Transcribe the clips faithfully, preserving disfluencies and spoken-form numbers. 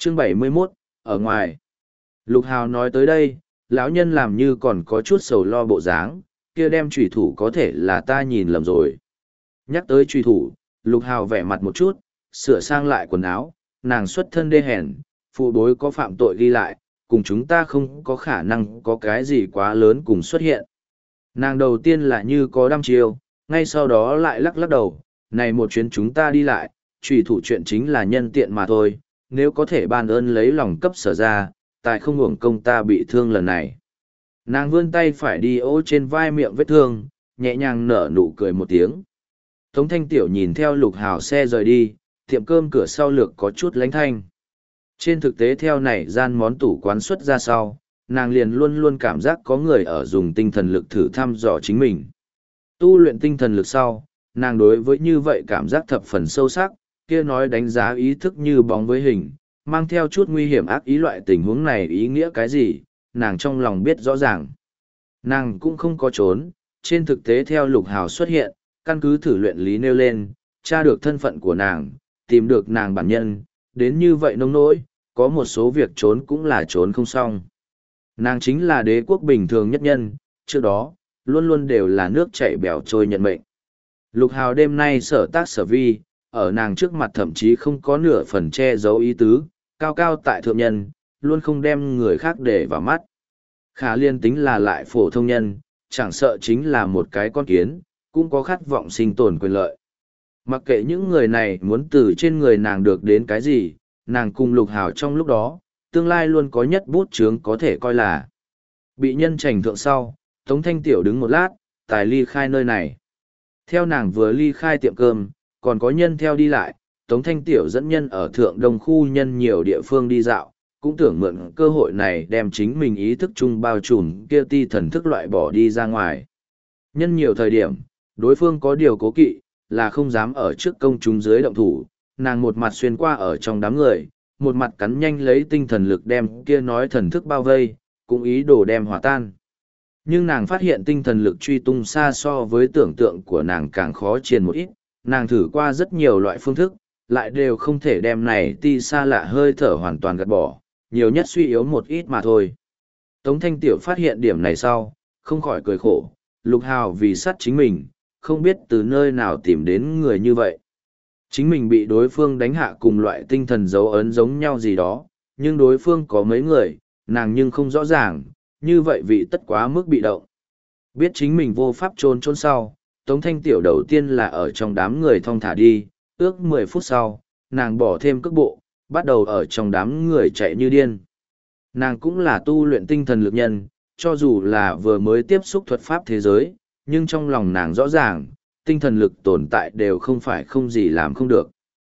Chương bảy mươi mốt, ở ngoài. Lục Hào nói tới đây, lão nhân làm như còn có chút sầu lo bộ dáng, kia đem trùy thủ có thể là ta nhìn lầm rồi. Nhắc tới trùy thủ, Lục Hào vẻ mặt một chút, sửa sang lại quần áo, nàng xuất thân đê hèn, phụ bối có phạm tội ghi lại, cùng chúng ta không có khả năng có cái gì quá lớn cùng xuất hiện. Nàng đầu tiên là như có đăm chiêu, ngay sau đó lại lắc lắc đầu, này một chuyến chúng ta đi lại, trùy thủ chuyện chính là nhân tiện mà thôi, nếu có thể ban ơn lấy lòng cấp sở ra, tại không hưởng công ta bị thương lần này. Nàng vươn tay phải đi ố trên vai miệng vết thương, nhẹ nhàng nở nụ cười một tiếng. Tống Thanh Tiểu nhìn theo Lục Hào xe rời đi, tiệm cơm cửa sau lược có chút lánh thanh. Trên thực tế theo này gian món tủ quán xuất ra sau, nàng liền luôn luôn cảm giác có người ở dùng tinh thần lực thử thăm dò chính mình. Tu luyện tinh thần lực sau, nàng đối với như vậy cảm giác thập phần sâu sắc, kia nói đánh giá ý thức như bóng với hình, mang theo chút nguy hiểm ác ý loại tình huống này ý nghĩa cái gì, nàng trong lòng biết rõ ràng. Nàng cũng không có trốn, trên thực tế theo Lục Hào xuất hiện, căn cứ thử luyện lý nêu lên, tra được thân phận của nàng, tìm được nàng bản nhân, đến như vậy nông nỗi, có một số việc trốn cũng là trốn không xong. Nàng chính là đế quốc bình thường nhất nhân, trước đó, luôn luôn đều là nước chảy bèo trôi nhận mệnh. Lục Hào đêm nay sở tác sở vi, ở nàng trước mặt thậm chí không có nửa phần che giấu ý tứ, cao cao tại thượng nhân, luôn không đem người khác để vào mắt. Khả liên tính là lại phổ thông nhân, chẳng sợ chính là một cái con kiến, cũng có khát vọng sinh tồn quyền lợi. Mặc kệ những người này muốn từ trên người nàng được đến cái gì, nàng cùng Lục Hào trong lúc đó, tương lai luôn có nhất bút chướng có thể coi là. Bị nhân trành thượng sau, Tống Thanh Tiểu đứng một lát, tài ly khai nơi này. Theo nàng vừa ly khai tiệm cơm, còn có nhân theo đi lại, Tống Thanh Tiểu dẫn nhân ở thượng đông khu nhân nhiều địa phương đi dạo, cũng tưởng mượn cơ hội này đem chính mình ý thức chung bao trùm kia ti thần thức loại bỏ đi ra ngoài. Nhân nhiều thời điểm, đối phương có điều cố kỵ, là không dám ở trước công chúng dưới động thủ, nàng một mặt xuyên qua ở trong đám người, một mặt cắn nhanh lấy tinh thần lực đem kia nói thần thức bao vây, cũng ý đồ đem hòa tan. Nhưng nàng phát hiện tinh thần lực truy tung xa so với tưởng tượng của nàng càng khó triền một ít, nàng thử qua rất nhiều loại phương thức, lại đều không thể đem này ti xa lạ hơi thở hoàn toàn gạt bỏ, nhiều nhất suy yếu một ít mà thôi. Tống Thanh Tiểu phát hiện điểm này sau, không khỏi cười khổ, Lục Hào vì sát chính mình, không biết từ nơi nào tìm đến người như vậy. Chính mình bị đối phương đánh hạ cùng loại tinh thần dấu ấn giống nhau gì đó, nhưng đối phương có mấy người, nàng nhưng không rõ ràng, như vậy vị tất quá mức bị động. Biết chính mình vô pháp trốn trốn sau, Tống Thanh Tiểu đầu tiên là ở trong đám người thong thả đi, ước mười phút sau, nàng bỏ thêm cước bộ, bắt đầu ở trong đám người chạy như điên. Nàng cũng là tu luyện tinh thần lực nhân, cho dù là vừa mới tiếp xúc thuật pháp thế giới, nhưng trong lòng nàng rõ ràng, tinh thần lực tồn tại đều không phải không gì làm không được.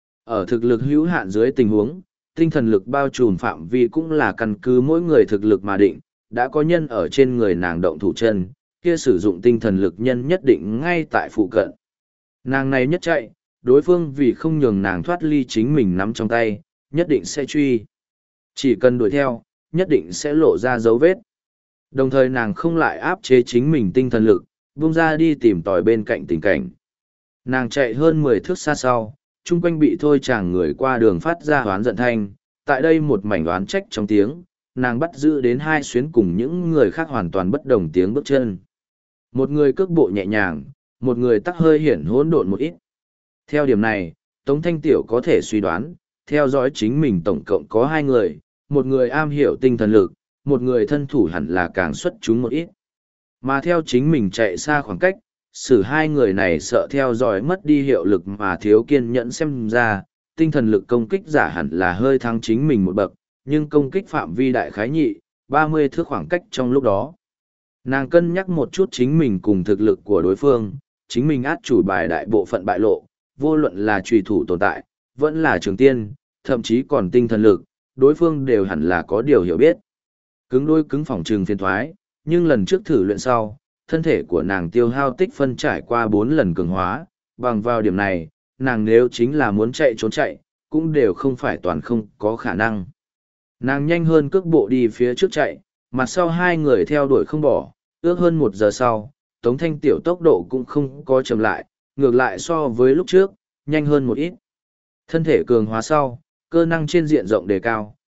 Ở thực lực hữu hạn dưới tình huống, tinh thần lực bao trùm phạm vi cũng là căn cứ mỗi người thực lực mà định, đã có nhân ở trên người nàng động thủ chân, kia sử dụng tinh thần lực nhân nhất định ngay tại phụ cận. Nàng này nhất chạy, đối phương vì không nhường nàng thoát ly chính mình nắm trong tay, nhất định sẽ truy. Chỉ cần đuổi theo, nhất định sẽ lộ ra dấu vết. Đồng thời nàng không lại áp chế chính mình tinh thần lực, buông ra đi tìm tòi bên cạnh tình cảnh. Nàng chạy hơn mười thước xa sau, chung quanh bị thôi chàng người qua đường phát ra hoán giận thanh, tại đây một mảnh đoán trách trong tiếng, nàng bắt giữ đến hai xuyến cùng những người khác hoàn toàn bất đồng tiếng bước chân. Một người cước bộ nhẹ nhàng, một người tắc hơi hiển hỗn độn một ít. Theo điểm này, Tống Thanh Tiểu có thể suy đoán, theo dõi chính mình tổng cộng có hai người, một người am hiểu tinh thần lực, một người thân thủ hẳn là càng xuất chúng một ít. Mà theo chính mình chạy xa khoảng cách, xử hai người này sợ theo dõi mất đi hiệu lực mà thiếu kiên nhẫn xem ra, tinh thần lực công kích giả hẳn là hơi thắng chính mình một bậc, nhưng công kích phạm vi đại khái nhị, ba mươi thước khoảng cách trong lúc đó. Nàng cân nhắc một chút chính mình cùng thực lực của đối phương, chính mình át chủ bài đại bộ phận bại lộ, vô luận là trùy thủ tồn tại, vẫn là trường tiên, thậm chí còn tinh thần lực, đối phương đều hẳn là có điều hiểu biết. Cứng đôi cứng phòng trường phiên thoái, nhưng lần trước thử luyện sau, thân thể của nàng tiêu hao tích phân trải qua bốn lần cường hóa, bằng vào điểm này, nàng nếu chính là muốn chạy trốn chạy, cũng đều không phải toàn không có khả năng. Nàng nhanh hơn cước bộ đi phía trước chạy, mặt sau hai người theo đuổi không bỏ, ước hơn một giờ sau, Tống Thanh Tiểu tốc độ cũng không có chậm lại, ngược lại so với lúc trước, nhanh hơn một ít. Thân thể cường hóa sau, cơ năng trên diện rộng đề cao,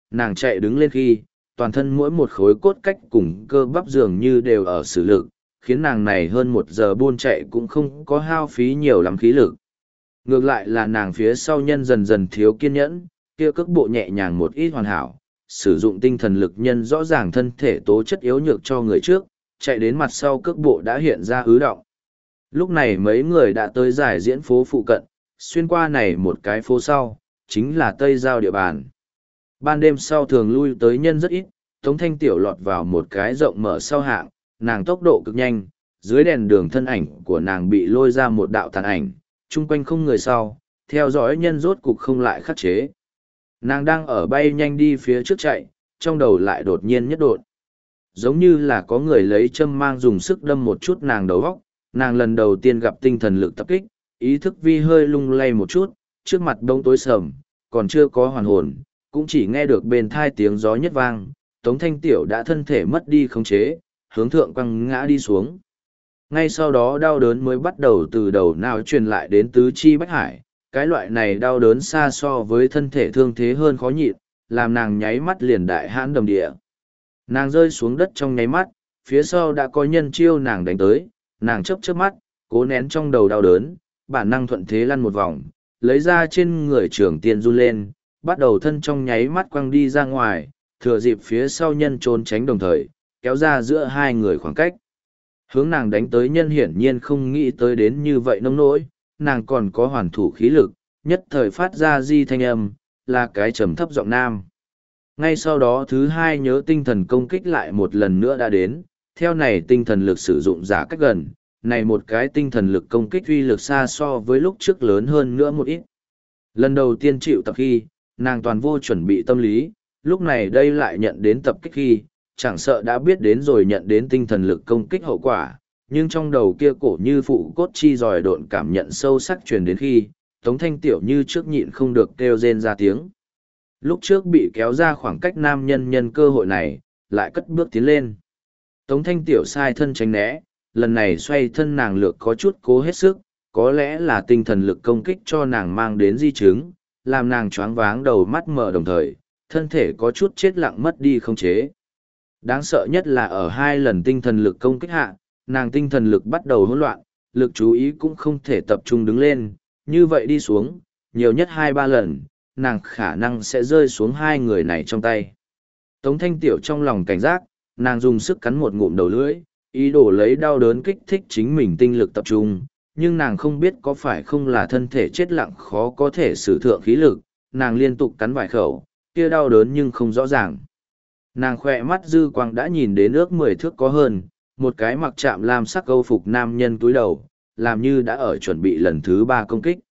nàng chạy đứng lên khi, toàn thân mỗi một khối cốt cách cùng cơ bắp dường như đều ở sử lực, khiến nàng này hơn một giờ buôn chạy cũng không có hao phí nhiều lắm khí lực. Ngược lại là nàng phía sau nhân dần dần thiếu kiên nhẫn, kia cước bộ nhẹ nhàng một ít hoàn hảo, sử dụng tinh thần lực nhân rõ ràng thân thể tố chất yếu nhược cho người trước, chạy đến mặt sau cước bộ đã hiện ra ứ động. Lúc này mấy người đã tới giải diễn phố phụ cận, xuyên qua này một cái phố sau, chính là Tây Giao địa bàn. Ban đêm sau thường lui tới nhân rất ít, Tống Thanh Tiểu lọt vào một cái rộng mở sau hạng, nàng tốc độ cực nhanh, dưới đèn đường thân ảnh của nàng bị lôi ra một đạo tàn ảnh, chung quanh không người sau, theo dõi nhân rốt cục không lại khắc chế. Nàng đang ở bay nhanh đi phía trước chạy, trong đầu lại đột nhiên nhất đột. Giống như là có người lấy châm mang dùng sức đâm một chút nàng đầu góc, nàng lần đầu tiên gặp tinh thần lực tập kích, ý thức vi hơi lung lay một chút, trước mặt đông tối sầm, còn chưa có hoàn hồn, cũng chỉ nghe được bên thai tiếng gió nhất vang, Tống Thanh Tiểu đã thân thể mất đi khống chế, hướng thượng quăng ngã đi xuống. Ngay sau đó đau đớn mới bắt đầu từ đầu não truyền lại đến tứ chi bách hải, cái loại này đau đớn xa so với thân thể thương thế hơn khó nhịn, làm nàng nháy mắt liền đại hãn đầm địa. Nàng rơi xuống đất trong nháy mắt, phía sau đã có nhân chiêu nàng đánh tới, nàng chớp chớp mắt, cố nén trong đầu đau đớn, bản năng thuận thế lăn một vòng, lấy ra trên người trưởng tiền run lên, bắt đầu thân trong nháy mắt quăng đi ra ngoài, thừa dịp phía sau nhân trốn tránh đồng thời, kéo ra giữa hai người khoảng cách. Hướng nàng đánh tới nhân hiển nhiên không nghĩ tới đến như vậy nông nỗi, nàng còn có hoàn thủ khí lực, nhất thời phát ra di thanh âm, là cái trầm thấp giọng nam. Ngay sau đó thứ hai nhớ tinh thần công kích lại một lần nữa đã đến, theo này tinh thần lực sử dụng giả cách gần, này một cái tinh thần lực công kích uy lực xa so với lúc trước lớn hơn nữa một ít. Lần đầu tiên chịu tập khi, nàng toàn vô chuẩn bị tâm lý, lúc này đây lại nhận đến tập kích khi, chẳng sợ đã biết đến rồi nhận đến tinh thần lực công kích hậu quả, nhưng trong đầu kia cổ như phụ cốt chi dòi độn cảm nhận sâu sắc truyền đến khi, Tống Thanh Tiểu như trước nhịn không được kêu rên ra tiếng. Lúc trước bị kéo ra khoảng cách nam nhân nhân cơ hội này, lại cất bước tiến lên. Tống Thanh Tiểu sai thân tránh né, lần này xoay thân nàng lược có chút cố hết sức, có lẽ là tinh thần lực công kích cho nàng mang đến di chứng, làm nàng choáng váng đầu mắt mở đồng thời, thân thể có chút chết lặng mất đi không chế. Đáng sợ nhất là ở hai lần tinh thần lực công kích hạ, nàng tinh thần lực bắt đầu hỗn loạn, lực chú ý cũng không thể tập trung đứng lên, như vậy đi xuống, nhiều nhất hai ba lần, nàng khả năng sẽ rơi xuống hai người này trong tay. Tống Thanh Tiểu trong lòng cảnh giác, nàng dùng sức cắn một ngụm đầu lưỡi, ý đồ lấy đau đớn kích thích chính mình tinh lực tập trung, nhưng nàng không biết có phải không là thân thể chết lặng khó có thể sử thượng khí lực, nàng liên tục cắn vài khẩu, kia đau đớn nhưng không rõ ràng. Nàng khỏe mắt dư quang đã nhìn đến ước mười thước có hơn, một cái mặc chạm lam sắc câu phục nam nhân túi đầu, làm như đã ở chuẩn bị lần thứ ba công kích.